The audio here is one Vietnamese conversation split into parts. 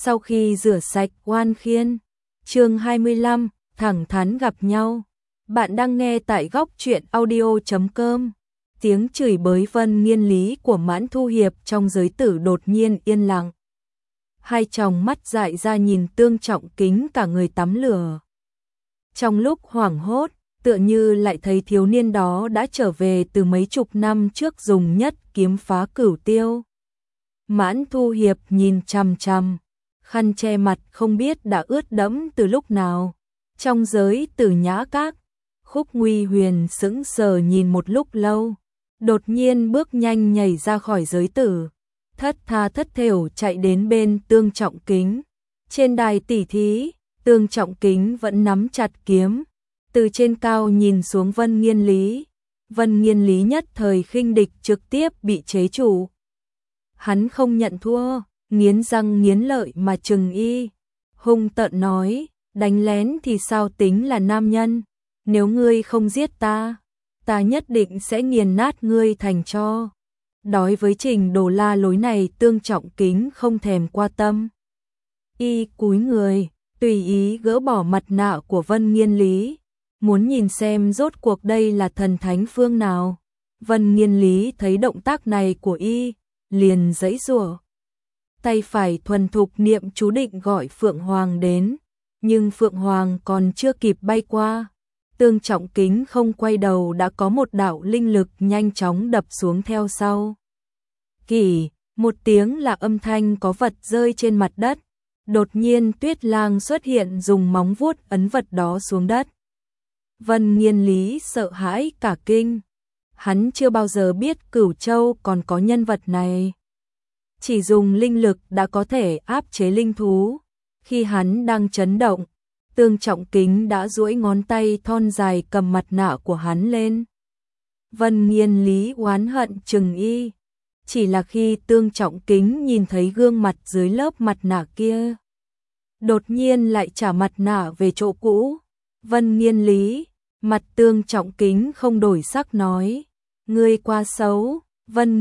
Sau khi rửa sạch oan khiên, chương 25, thẳng thắn gặp nhau. Bạn đang nghe tại góc truyện audio.com. Tiếng chửi bới Vân Nghiên lý của Mãn Thu Hiệp trong giới tử đột nhiên yên lặng. Hai tròng mắt dại ra nhìn Tương Trọng Kính cả người tắm lửa. Trong lúc hoảng hốt, tựa như lại thấy thiếu niên đó đã trở về từ mấy chục năm trước dùng nhất kiếm phá cửu tiêu. Mãn Thu Hiệp nhìn chằm chằm, khăn che mặt không biết đã ướt đẫm từ lúc nào. Trong giới Tử Nhã Các, Khúc Nguy Huyền sững sờ nhìn một lúc lâu, đột nhiên bước nhanh nhảy ra khỏi giới tử, thất tha thất thểu chạy đến bên Tương Trọng Kính. Trên đài tỉ thí, Tương Trọng Kính vẫn nắm chặt kiếm, từ trên cao nhìn xuống Vân Nghiên lý. Vân Nghiên lý nhất thời khinh địch trực tiếp bị chế trụ. Hắn không nhận thua, nghiến răng nghiến lợi mà trừng y, hung tợn nói, đánh lén thì sao tính là nam nhân, nếu ngươi không giết ta, ta nhất định sẽ nghiền nát ngươi thành tro. Đối với trình đồ la lối này Tương Trọng Kính không thèm qua tâm. Y cúi người, tùy ý gỡ bỏ mặt nạ của Vân Nghiên lý, muốn nhìn xem rốt cuộc đây là thần thánh phương nào. Vân Nghiên lý thấy động tác này của y, liền giãy giụa. Tay phải thuần thục niệm chú định gọi Phượng Hoàng đến, nhưng Phượng Hoàng còn chưa kịp bay qua. Tương Trọng Kính không quay đầu đã có một đạo linh lực nhanh chóng đập xuống theo sau. Kỷ, một tiếng là âm thanh có vật rơi trên mặt đất. Đột nhiên Tuyết Lang xuất hiện dùng móng vuốt ấn vật đó xuống đất. Vân Nghiên lý sợ hãi cả kinh. Hắn chưa bao giờ biết Cửu Châu còn có nhân vật này. Chỉ dùng linh lực đã có thể áp chế linh thú. Khi hắn đang chấn động, Tương Trọng Kính đã duỗi ngón tay thon dài cầm mặt nạ của hắn lên. Vân Nghiên lý oán hận trừng y. Chỉ là khi Tương Trọng Kính nhìn thấy gương mặt dưới lớp mặt nạ kia, đột nhiên lại trả mặt nạ về chỗ cũ. Vân Nghiên lý, mặt Tương Trọng Kính không đổi sắc nói, ngươi quá xấu. Vân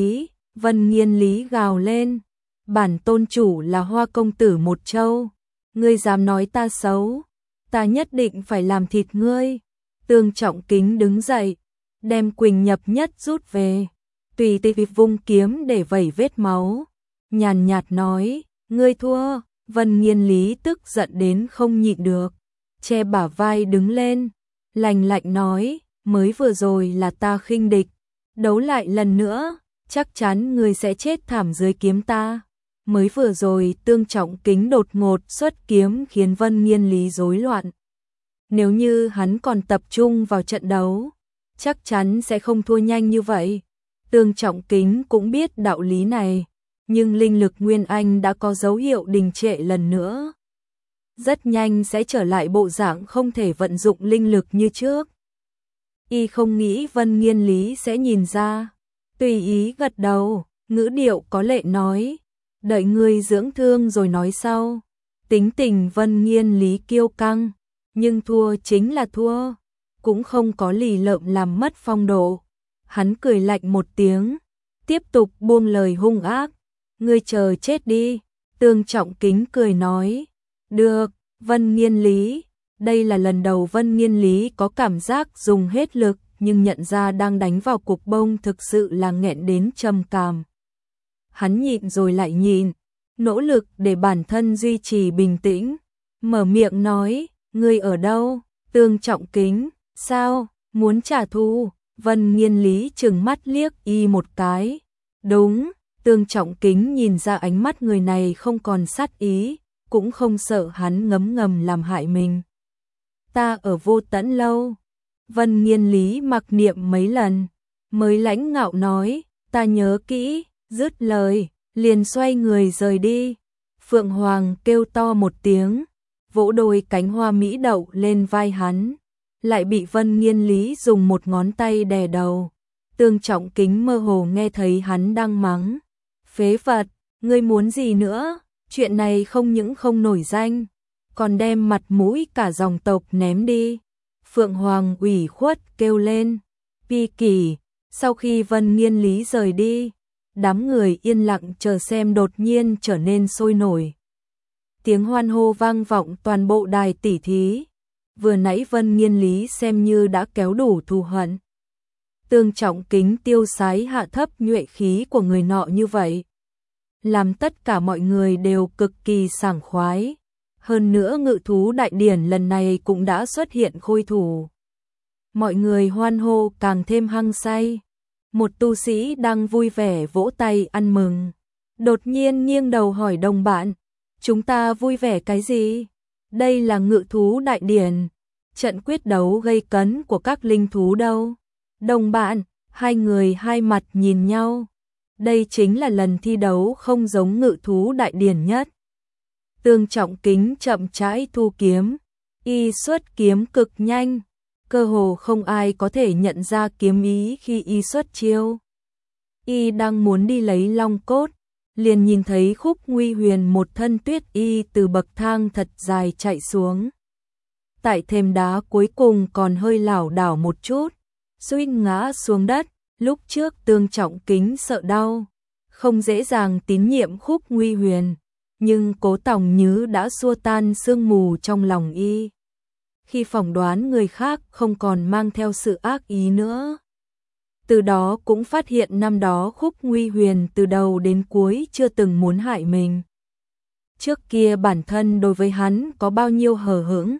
Nghiên lý gào lên, bản tôn chủ là Hoa công tử một châu, ngươi dám nói ta xấu, ta nhất định phải làm thịt ngươi. Tương Trọng Kính đứng dậy, đem Quỳnh Nhập Nhất rút về, tùy tiện vung kiếm để vẩy vết máu, nhàn nhạt nói, ngươi thua. Vân Nghiên lý tức giận đến không nhịn được, che bả vai đứng lên, lạnh lạnh nói, mới vừa rồi là ta khinh địch, đấu lại lần nữa, chắc chắn ngươi sẽ chết thảm dưới kiếm ta. Mới vừa rồi Tương Trọng Kính đột ngột xuất kiếm khiến Vân Nghiên lý rối loạn. Nếu như hắn còn tập trung vào trận đấu, chắc chắn sẽ không thua nhanh như vậy. Tương Trọng Kính cũng biết đạo lý này, nhưng linh lực Nguyên Anh đã có dấu hiệu đình trệ lần nữa. Rất nhanh sẽ trở lại bộ dạng không thể vận dụng linh lực như trước. Y không nghĩ Vân Nghiên lý sẽ nhìn ra, tùy ý gật đầu, ngữ điệu có lệ nói, đợi ngươi dưỡng thương rồi nói sau. Tính tình Vân Nghiên lý kiêu căng, nhưng thua chính là thua, cũng không có lì lợm làm mất phong độ. Hắn cười lạnh một tiếng, tiếp tục buông lời hung ác, ngươi chờ chết đi. Tương Trọng Kính cười nói, được. Vân Nghiên lý, đây là lần đầu Vân Nghiên lý có cảm giác dùng hết lực, nhưng nhận ra đang đánh vào cục bông thực sự là nghẹn đến trầm cảm. Hắn nhịn rồi lại nhịn, nỗ lực để bản thân duy trì bình tĩnh, mở miệng nói, ngươi ở đâu? Tương Trọng Kính, sao, muốn trả thù? Vân Nghiên lý trừng mắt liếc y một cái. Đúng. Tương Trọng Kính nhìn ra ánh mắt người này không còn sát ý, cũng không sợ hắn ngấm ngầm làm hại mình. Ta ở Vô Tẫn lâu. Vân Nghiên lý mặc niệm mấy lần, mới lãnh ngạo nói, ta nhớ kỹ. Dứt lời, liền xoay người rời đi. Phượng Hoàng kêu to một tiếng, vỗ đôi cánh hoa mỹ đậu lên vai hắn, lại bị Vân Nghiên lý dùng một ngón tay đè đầu. Tương Trọng Kính mơ hồ nghe thấy hắn đang mắng, phế vật, ngươi muốn gì nữa? Chuyện này không những không nổi danh, còn đem mặt mũi cả dòng tộc ném đi. Phượng Hoàng ủy khuất kêu lên, Pi Kỷ. Sau khi Vân Nghiên lý rời đi, đám người yên lặng chờ xem đột nhiên trở nên sôi nổi. Tiếng hoan hô vang vọng toàn bộ đài tỉ thí. Vừa nãy Vân Nghiên Lý xem như đã kéo đủ thù hận. Tương Trọng Kính tiêu sái hạ thấp nhuệ khí của người nọ như vậy, làm tất cả mọi người đều cực kỳ sảng khoái. Hơn nữa ngự thú đại điển lần này cũng đã xuất hiện khôi thủ. Mọi người hoan hô càng thêm hăng say. Một tu sĩ đang vui vẻ vỗ tay ăn mừng, đột nhiên nghiêng đầu hỏi đồng bạn, chúng ta vui vẻ cái gì? Đây là ngự thú đại điển, trận quyết đấu gây cấn của các linh thú đâu? Đồng bạn, hai người hai mặt nhìn nhau. Đây chính là lần thi đấu không giống ngự thú đại điển nhất. Tương Trọng Kính chậm rãi thu kiếm, y xuất kiếm cực nhanh, cơ hồ không ai có thể nhận ra kiếm ý khi y xuất chiêu. Y đang muốn đi lấy long cốt, liền nhìn thấy Khúc Nguy Huyền một thân tuyết y từ bậc thang thật dài chạy xuống. Tại thềm đá cuối cùng còn hơi lảo đảo một chút, suýt ngã xuống đất. Lúc trước Tương Trọng Kính sợ đau, không dễ dàng tín nhiệm Khúc Nguy Huyền, nhưng Cố Tòng Nhứ đã xua tan sương mù trong lòng y, khi phỏng đoán người khác không còn mang theo sự ác ý nữa. Từ đó cũng phát hiện năm đó Khúc Nguy Huyền từ đầu đến cuối chưa từng muốn hại mình. Trước kia bản thân đối với hắn có bao nhiêu hờ hững,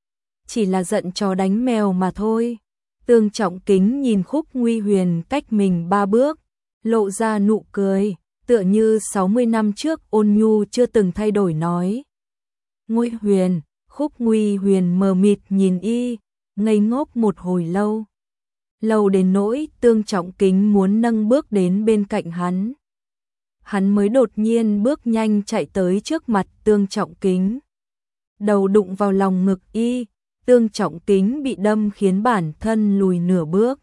chỉ là giận chó đánh mèo mà thôi. Tương Trọng Kính nhìn Khúc Nguy Huyền cách mình 3 bước, lộ ra nụ cười, tựa như 60 năm trước ôn nhu chưa từng thay đổi nói. Nguy Huyền, Khúc Nguy Huyền mờ mịt nhìn y, ngây ngốc một hồi lâu. Lâu đến nỗi Tương Trọng Kính muốn nâng bước đến bên cạnh hắn. Hắn mới đột nhiên bước nhanh chạy tới trước mặt Tương Trọng Kính. Đầu đụng vào lòng ngực y, Tương Trọng Kính bị đâm khiến bản thân lùi nửa bước.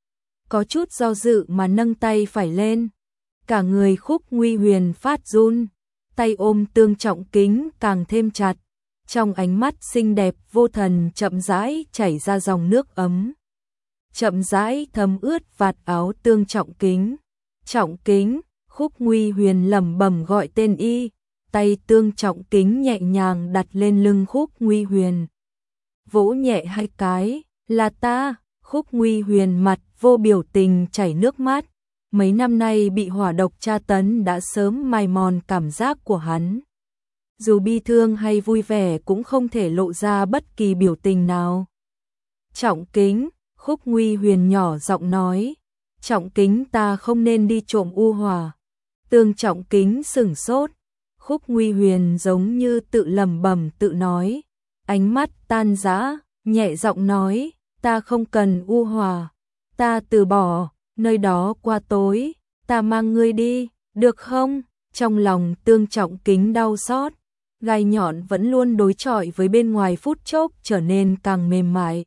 Có chút do dự mà nâng tay phải lên. Cả người Khúc Nguy Huyền phát run, tay ôm Tương Trọng Kính càng thêm chặt. Trong ánh mắt xinh đẹp vô thần chậm rãi chảy ra dòng nước ấm, chậm rãi thấm ướt vạt áo Tương Trọng Kính. Trọng Kính, Khúc Nguy Huyền lẩm bẩm gọi tên y, tay Tương Trọng Kính nhẹ nhàng đặt lên lưng Khúc Nguy Huyền, vỗ nhẹ hai cái, là ta. Khúc Nguy Huyền mặt vô biểu tình chảy nước mắt, mấy năm nay bị hỏa độc tra tấn đã sớm mài mòn cảm giác của hắn. Dù bi thương hay vui vẻ cũng không thể lộ ra bất kỳ biểu tình nào. Trọng Kính, Khúc Nguy Huyền nhỏ giọng nói, Trọng Kính ta không nên đi trộm u hỏa. Tương Trọng Kính sửng sốt, Khúc Nguy Huyền giống như tự lẩm bẩm tự nói, ánh mắt tan rã, nhẹ giọng nói, ta không cần u hỏa, ta từ bỏ, nơi đó qua tối, ta mang ngươi đi, được không? Trong lòng Tương Trọng Kính đau xót, gai nhọn vẫn luôn đối chọi với bên ngoài phút chốc trở nên càng mềm mại.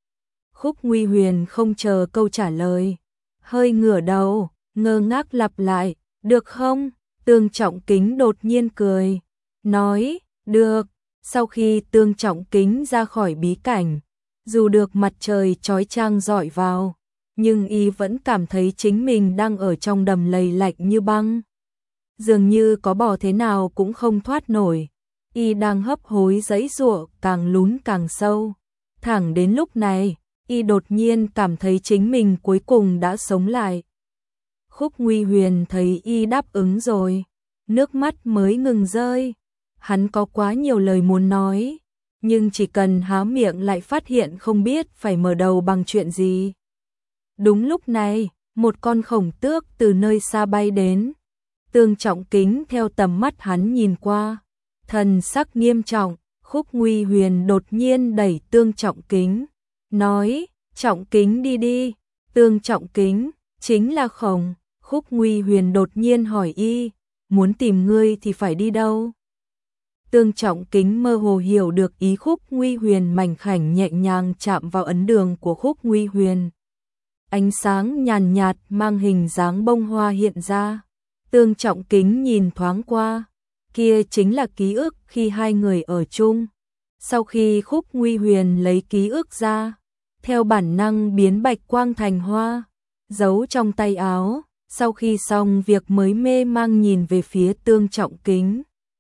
Khúc Nguy Huyền không chờ câu trả lời, hơi ngửa đầu, ngơ ngác lặp lại, được không? Tương Trọng Kính đột nhiên cười, nói, được. Sau khi Tương Trọng Kính ra khỏi bí cảnh, dù được mặt trời chói chang rọi vào, nhưng y vẫn cảm thấy chính mình đang ở trong đầm lầy lạnh như băng. Dường như có bò thế nào cũng không thoát nổi, y đang hấp hối giãy giụa càng lún càng sâu. Thẳng đến lúc này, y đột nhiên cảm thấy chính mình cuối cùng đã sống lại. Khúc Nguy Huyền thấy y đáp ứng rồi, nước mắt mới ngừng rơi. Hắn có quá nhiều lời muốn nói, nhưng chỉ cần há miệng lại phát hiện không biết phải mở đầu bằng chuyện gì. Đúng lúc này, một con khổng tước từ nơi xa bay đến. Tương Trọng Kính theo tầm mắt hắn nhìn qua, thần sắc nghiêm trọng. Khúc Nguy Huyền đột nhiên đẩy Tương Trọng Kính, nói, Trọng Kính đi đi. Tương Trọng Kính, chính là khổng. Khúc Nguy Huyền đột nhiên hỏi y, muốn tìm ngươi thì phải đi đâu? Tương Trọng Kính mơ hồ hiểu được ý Khúc Nguy Huyền, mảnh khảnh nhẹ nhàng chạm vào ấn đường của Khúc Nguy Huyền. Ánh sáng nhàn nhạt mang hình dáng bông hoa hiện ra. Tương Trọng Kính nhìn thoáng qua, kia chính là ký ức khi hai người ở chung. Sau khi Khúc Nguy Huyền lấy ký ức ra, theo bản năng biến bạch quang thành hoa, giấu trong tay áo. Sau khi xong việc mới mê mang nhìn về phía Tương Trọng Kính.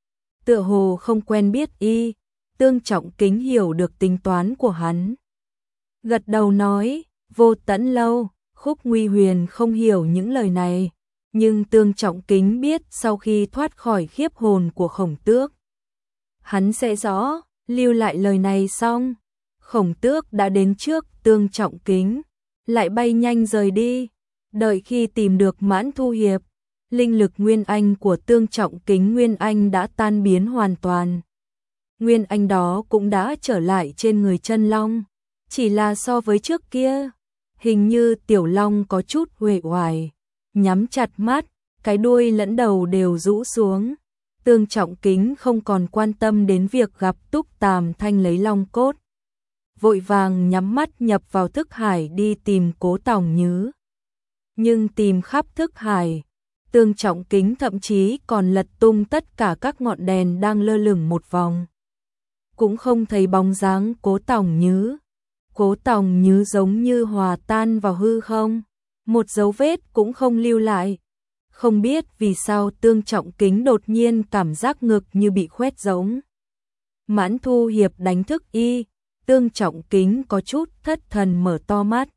tựa hồ không quen biết y. Tương Trọng Kính hiểu được tính toán của hắn. Gật đầu nói, Vô Tẫn Lâu. Khúc Nguy Huyền không hiểu những lời này, nhưng Tương Trọng Kính biết sau khi thoát khỏi khiếp hồn của Khổng Tước, hắn sẽ rõ. Lưu lại lời này xong, Khổng Tước đã đến trước Tương Trọng Kính, lại bay nhanh rời đi. Đợi khi tìm được Mãn Thu Hiệp, linh lực Nguyên Anh của Tương Trọng Kính Nguyên Anh đã tan biến hoàn toàn. Nguyên Anh đó cũng đã trở lại trên người chân long, chỉ là so với trước kia, hình như Tiểu Long có chút uể oải, nhắm chặt mắt, cái đuôi lẫn đầu đều rũ xuống. Tương Trọng Kính không còn quan tâm đến việc gặp Túc Tàm Thanh lấy long cốt, vội vàng nhắm mắt nhập vào thức hải đi tìm Cố Tòng Nhứ. Nhưng tìm khắp thức hải, Tương Trọng Kính thậm chí còn lật tung tất cả các ngọn đèn đang lơ lửng một vòng, cũng không thấy bóng dáng Cố Tòng Nhứ. Cố Tòng Nhứ giống như hòa tan vào hư không, một dấu vết cũng không lưu lại. Không biết vì sao Tương Trọng Kính đột nhiên cảm giác ngực như bị khoét rỗng. Mãn Thu Hiệp đánh thức y, Tương Trọng Kính có chút thất thần mở to mắt.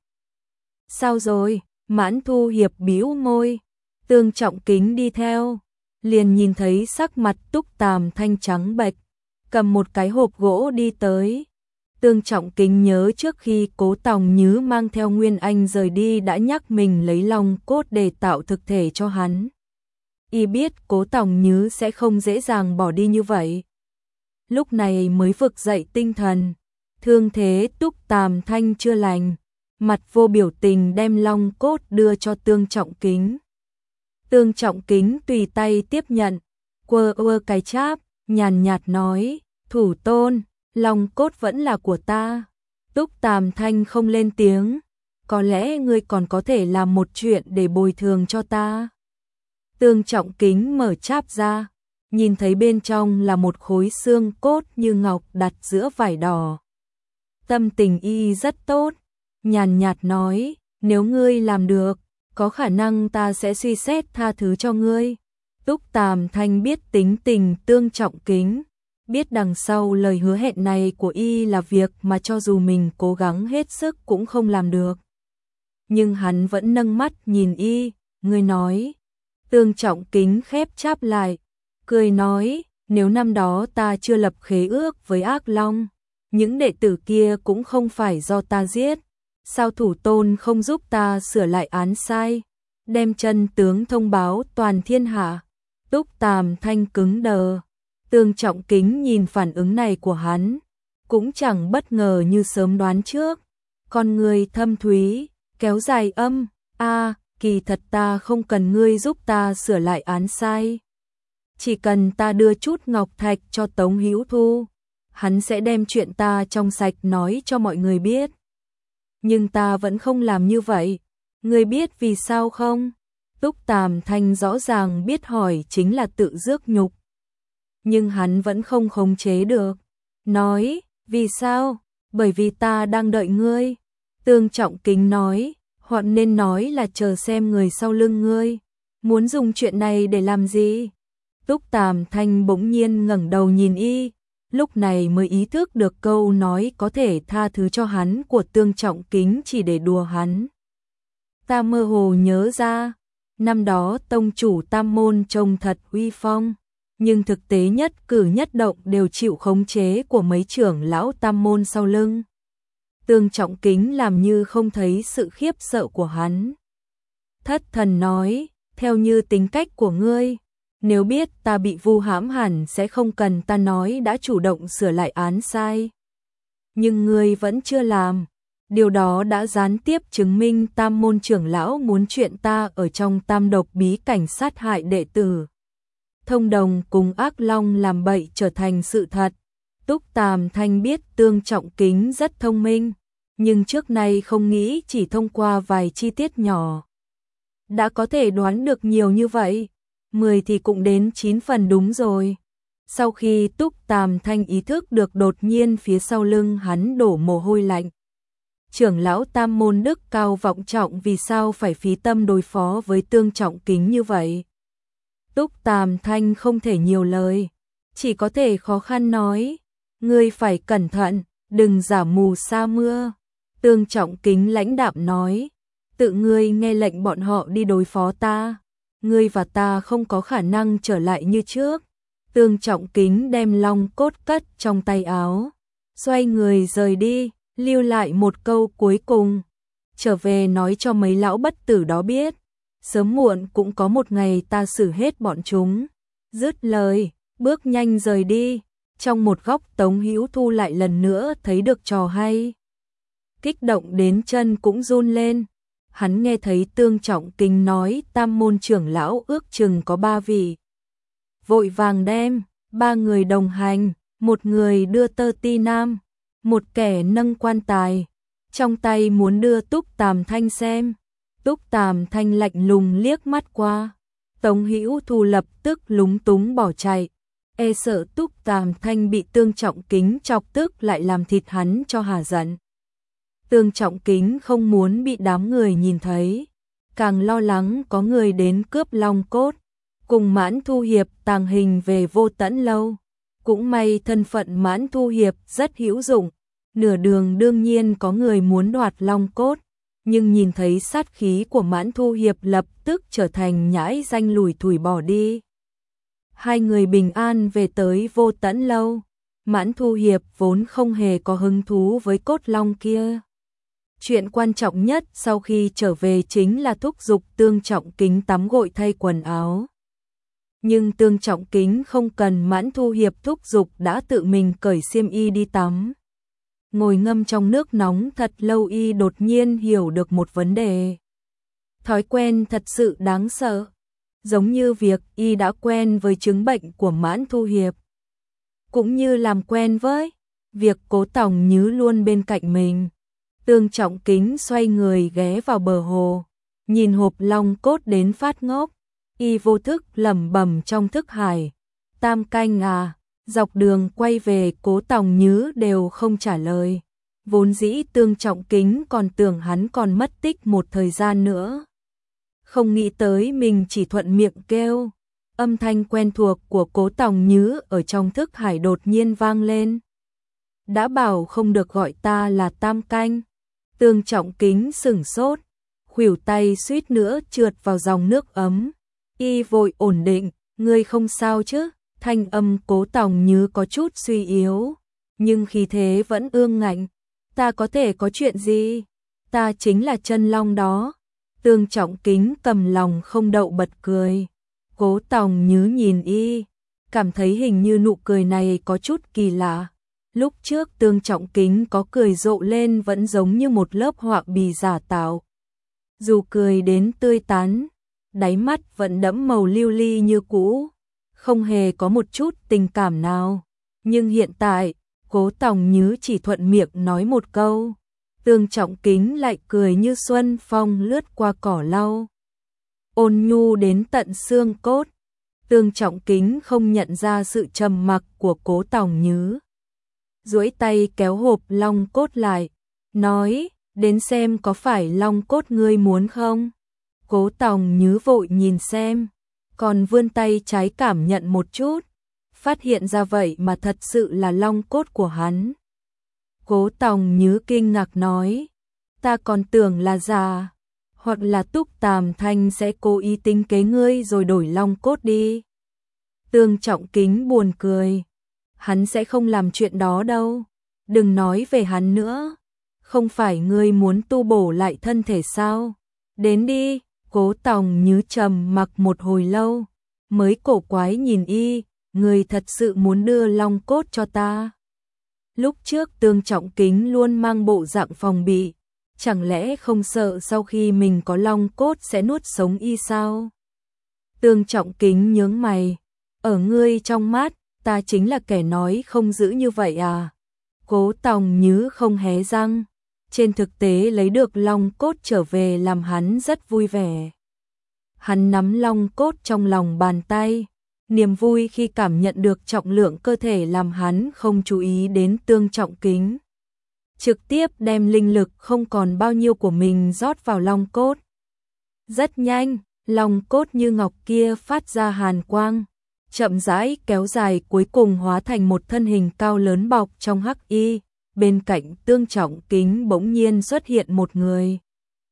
Sao rồi? Mãn Thu Hiệp bĩu môi. Tương Trọng Kính đi theo, liền nhìn thấy sắc mặt Túc Tàm Thanh trắng bệch, cầm một cái hộp gỗ đi tới. Tương Trọng Kính nhớ trước khi Cố Tòng Nhứ mang theo Nguyên Anh rời đi đã nhắc mình lấy long cốt để tạo thực thể cho hắn. Y biết Cố Tòng Nhứ sẽ không dễ dàng bỏ đi như vậy. Lúc này mới vực dậy tinh thần, thương thế Túc Tàm Thanh chưa lành, mặt vô biểu tình đem long cốt đưa cho Tương Trọng Kính. Tương Trọng Kính tùy tay tiếp nhận, quơ cái cháp, nhàn nhạt nói, thủ tôn, long cốt vẫn là của ta. Túc Tàm Thanh không lên tiếng, có lẽ ngươi còn có thể làm một chuyện để bồi thường cho ta. Tương Trọng Kính mở cháp ra, nhìn thấy bên trong là một khối xương cốt như ngọc đặt giữa vải đỏ. Tâm tình y rất tốt, nhàn nhạt nói, nếu ngươi làm được, có khả năng ta sẽ suy xét tha thứ cho ngươi. Túc Tàm Thanh biết tính tình Tương Trọng Kính, biết đằng sau lời hứa hẹn này của y là việc mà cho dù mình cố gắng hết sức cũng không làm được. Nhưng hắn vẫn nâng mắt nhìn y, ngươi nói. Tương Trọng Kính khép cháp lại, cười nói, nếu năm đó ta chưa lập khế ước với Ác Long, những đệ tử kia cũng không phải do ta giết. Sao thủ tôn không giúp ta sửa lại án sai, đem chân tướng thông báo toàn thiên hạ? Túc Tàm Thanh cứng đờ. Tương Trọng Kính nhìn phản ứng này của hắn, cũng chẳng bất ngờ như sớm đoán trước. Con người thâm thúy, kéo dài âm, kỳ thật ta không cần ngươi giúp ta sửa lại án sai. Chỉ cần ta đưa chút ngọc thạch cho Tống Hữu Thu, hắn sẽ đem chuyện ta trong sạch nói cho mọi người biết. Nhưng ta vẫn không làm như vậy, ngươi biết vì sao không? Túc Tàm Thanh rõ ràng biết hỏi chính là tự rước nhục, nhưng hắn vẫn không khống chế được. Nói, vì sao? Bởi vì ta đang đợi ngươi. Tương Trọng Kính nói, hoặc nên nói là chờ xem người sau lưng ngươi muốn dùng chuyện này để làm gì. Túc Tàm Thanh bỗng nhiên ngẩng đầu nhìn y, lúc này mới ý thức được câu nói có thể tha thứ cho hắn của Tương Trọng Kính chỉ để đùa hắn. Ta mơ hồ nhớ ra, năm đó tông chủ Tam Môn trông thật uy phong, nhưng thực tế nhất cử nhất động đều chịu khống chế của mấy trưởng lão Tam Môn sau lưng. Tương Trọng Kính làm như không thấy sự khiếp sợ của hắn. Thất thần nói, theo như tính cách của ngươi, nếu biết ta bị vu hãm hẳn sẽ không cần ta nói đã chủ động sửa lại án sai. Nhưng ngươi vẫn chưa làm, điều đó đã gián tiếp chứng minh Tam Môn trưởng lão muốn chuyện ta ở trong Tam Độc bí cảnh sát hại đệ tử, thông đồng cùng Ác Long làm bậy trở thành sự thật. Túc Tàm Thanh biết Tương Trọng Kính rất thông minh, nhưng trước nay không nghĩ chỉ thông qua vài chi tiết nhỏ đã có thể đoán được nhiều như vậy. 10 thì cũng đến 9 phần đúng rồi. Sau khi Túc Tàm Thanh ý thức được, đột nhiên phía sau lưng hắn đổ mồ hôi lạnh. Trưởng lão Tam Môn đức cao vọng trọng vì sao phải phí tâm đối phó với Tương Trọng Kính như vậy? Túc Tàm Thanh không thể nhiều lời, chỉ có thể khó khăn nói, ngươi phải cẩn thận, đừng giả mù sa mưa. Tương Trọng Kính lãnh đạm nói, tự ngươi nghe lệnh bọn họ đi đối phó ta, ngươi và ta không có khả năng trở lại như trước. Tương Trọng Kính đem long cốt cất trong tay áo, xoay người rời đi, lưu lại một câu cuối cùng, trở về nói cho mấy lão bất tử đó biết, sớm muộn cũng có một ngày ta xử hết bọn chúng. Dứt lời, bước nhanh rời đi. Trong một góc Tống Hữu Thu lại lần nữa thấy được trò hay, kích động đến chân cũng run lên. Hắn nghe thấy Tương Trọng Kính nói tam môn trưởng lão ước chừng có 3 vị, vội vàng đem 3 người đồng hành, một người đưa tơ ti nam, một kẻ nâng quan tài, trong tay muốn đưa Túc Tàm Thanh xem. Túc Tàm Thanh lạnh lùng liếc mắt qua, Tống Hữu Thu lập tức lúng túng bỏ chạy, e sợ Túc Tàm Thanh bị Tương Trọng Kính chọc tức lại làm thịt hắn cho hả giận. Tương Trọng Kính không muốn bị đám người nhìn thấy, càng lo lắng có người đến cướp long cốt, cùng Mãn Thu Hiệp tàng hình về Vô Tẫn Lâu. Cũng may thân phận Mãn Thu Hiệp rất hữu dụng, nửa đường đương nhiên có người muốn đoạt long cốt, nhưng nhìn thấy sát khí của Mãn Thu Hiệp lập tức trở thành nhãi danh lủi thủi bỏ đi. Hai người bình an về tới Vô Tẫn Lâu, Mãn Thu Hiệp vốn không hề có hứng thú với cốt long kia. Chuyện quan trọng nhất sau khi trở về chính là thúc giục Tương Trọng Kính tắm gội thay quần áo. Nhưng Tương Trọng Kính không cần Mãn Thu Hiệp thúc giục đã tự mình cởi xiêm y đi tắm. Ngồi ngâm trong nước nóng thật lâu y đột nhiên hiểu được một vấn đề. Thói quen thật sự đáng sợ, giống như việc y đã quen với chứng bệnh của Mãn Thu Hiệp, cũng như làm quen với việc Cố Tòng Nhứ luôn bên cạnh mình. Tương Trọng Kính xoay người ghé vào bờ hồ, nhìn hộp long cốt đến phát ngốc, y vô thức lẩm bẩm trong thức hải, tam canh à. Dọc đường quay về Cố Tòng Nhứ đều không trả lời, vốn dĩ Tương Trọng Kính còn tưởng hắn còn mất tích một thời gian nữa. Không nghĩ tới mình chỉ thuận miệng kêu, âm thanh quen thuộc của Cố Tòng Nhứ ở trong thức hải đột nhiên vang lên. Đã bảo không được gọi ta là tam canh. Tương Trọng Kính sửng sốt, khuỷu tay suýt nữa trượt vào dòng nước ấm. Y vội ổn định, ngươi không sao chứ? Thanh âm Cố Tòng Nhứ có chút suy yếu, nhưng khí thế vẫn ương ngạnh. Ta có thể có chuyện gì? Ta chính là chân long đó. Tương Trọng Kính cầm lòng không đậu bật cười. Cố Tòng Nhứ nhìn y, cảm thấy hình như nụ cười này có chút kỳ lạ. Lúc trước Tương Trọng Kính có cười rộ lên vẫn giống như một lớp họa bì giả tạo. Dù cười đến tươi tắn, đáy mắt vẫn đẫm màu lưu ly như cũ, không hề có một chút tình cảm nào. Nhưng hiện tại, Cố Tòng Nhứ chỉ thuận miệng nói một câu, Tương Trọng Kính lại cười như xuân phong lướt qua cỏ lau, ôn nhu đến tận xương cốt. Tương Trọng Kính không nhận ra sự trầm mặc của Cố Tòng Nhứ, duỗi tay kéo hộp long cốt lại, nói, đến xem có phải long cốt ngươi muốn không? Cố Tòng Nhứ vội nhìn xem, còn vươn tay trái cảm nhận một chút, phát hiện ra vậy mà thật sự là long cốt của hắn. Cố Tòng Nhứ kinh ngạc nói, ta còn tưởng là giả, hoặc là Túc Tàm Thanh sẽ cố ý tính kế ngươi rồi đổi long cốt đi. Tương Trọng Kính buồn cười, hắn sẽ không làm chuyện đó đâu, đừng nói về hắn nữa, không phải ngươi muốn tu bổ lại thân thể sao? Đến đi. Cố Tòng Nhứ trầm mặc một hồi lâu, mới cổ quái nhìn y, ngươi thật sự muốn đưa long cốt cho ta? Lúc trước Tương Trọng Kính luôn mang bộ dạng phòng bị, chẳng lẽ không sợ sau khi mình có long cốt sẽ nuốt sống y sao? Tương Trọng Kính nhướng mày, ở ngươi trong mắt, ta chính là kẻ nói không giữ như vậy à? Cố Tòng Nhứ không hé răng. Trên thực tế lấy được long cốt trở về làm hắn rất vui vẻ. Hắn nắm long cốt trong lòng bàn tay, niềm vui khi cảm nhận được trọng lượng cơ thể làm hắn không chú ý đến Tương Trọng Kính. Trực tiếp đem linh lực không còn bao nhiêu của mình rót vào long cốt. Rất nhanh, long cốt như ngọc kia phát ra hàn quang, chậm rãi kéo dài cuối cùng hóa thành một thân hình cao lớn bọc trong hắc y, bên cạnh Tương Trọng Kính bỗng nhiên xuất hiện một người.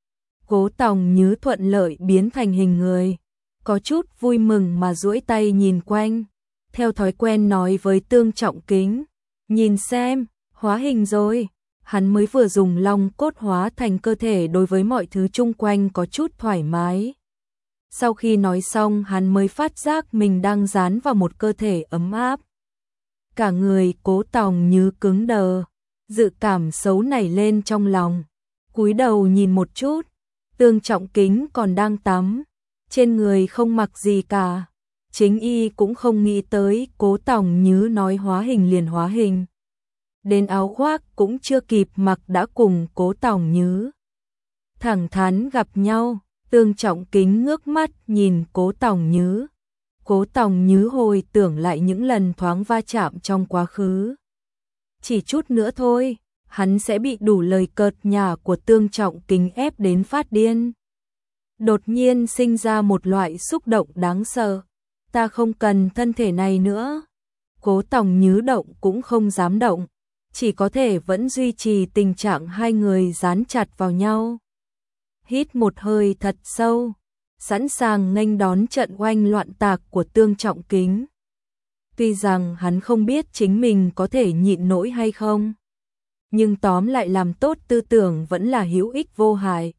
Cố Tòng Nhứ thuận lợi biến thành hình người, có chút vui mừng mà duỗi tay nhìn quanh, theo thói quen nói với Tương Trọng Kính, nhìn xem, hóa hình rồi. Hắn mới vừa dùng long cốt hóa thành cơ thể đối với mọi thứ chung quanh có chút thoải mái. Sau khi nói xong hắn mới phát giác mình đang dán vào một cơ thể ấm áp. Cả người Cố Tòng Nhứ cứng đờ, dự cảm xấu nảy lên trong lòng. Cúi đầu nhìn một chút, Tương Trọng Kính còn đang tắm, trên người không mặc gì cả. Chính y cũng không nghĩ tới Cố Tòng Nhứ nói hóa hình liền hóa hình. Đến áo khoác cũng chưa kịp mặc đã cùng Cố Tòng Nhứ thẳng thắn gặp nhau. Tương Trọng Kính ngước mắt nhìn Cố Tòng Nhứ. Cố Tòng Nhứ hồi tưởng lại những lần thoáng va chạm trong quá khứ. Chỉ chút nữa thôi, hắn sẽ bị đủ lời cợt nhả của Tương Trọng Kính ép đến phát điên. Đột nhiên sinh ra một loại xúc động đáng sợ. Ta không cần thân thể này nữa. Cố Tòng Nhứ động cũng không dám động, chỉ có thể vẫn duy trì tình trạng hai người dán chặt vào nhau. Hít một hơi thật sâu, sẵn sàng nghênh đón trận oanh loạn tạc của Tương Trọng Kính. Tuy rằng hắn không biết chính mình có thể nhịn nổi hay không, nhưng tóm lại làm tốt tư tưởng vẫn là hữu ích vô hại.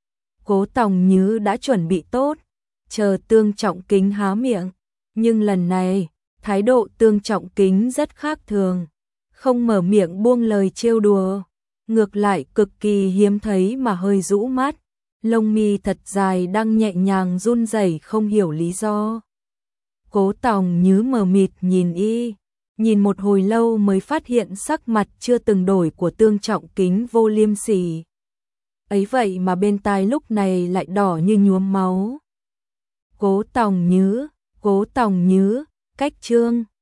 Cố Tòng Nhứ đã chuẩn bị tốt, chờ Tương Trọng Kính há miệng, nhưng lần này, thái độ Tương Trọng Kính rất khác thường, không mở miệng buông lời trêu đùa, ngược lại cực kỳ hiếm thấy mà hơi rũ mắt, lông mi thật dài đang nhẹ nhàng run rẩy không hiểu lý do. Cố Tòng Nhứ mờ mịt nhìn y, nhìn một hồi lâu mới phát hiện sắc mặt chưa từng đổi của Tương Trọng Kính vô liêm sỉ. Ấy vậy mà bên tai lúc này lại đỏ như nhuốm máu. Cố Tòng Nhứ, cách chương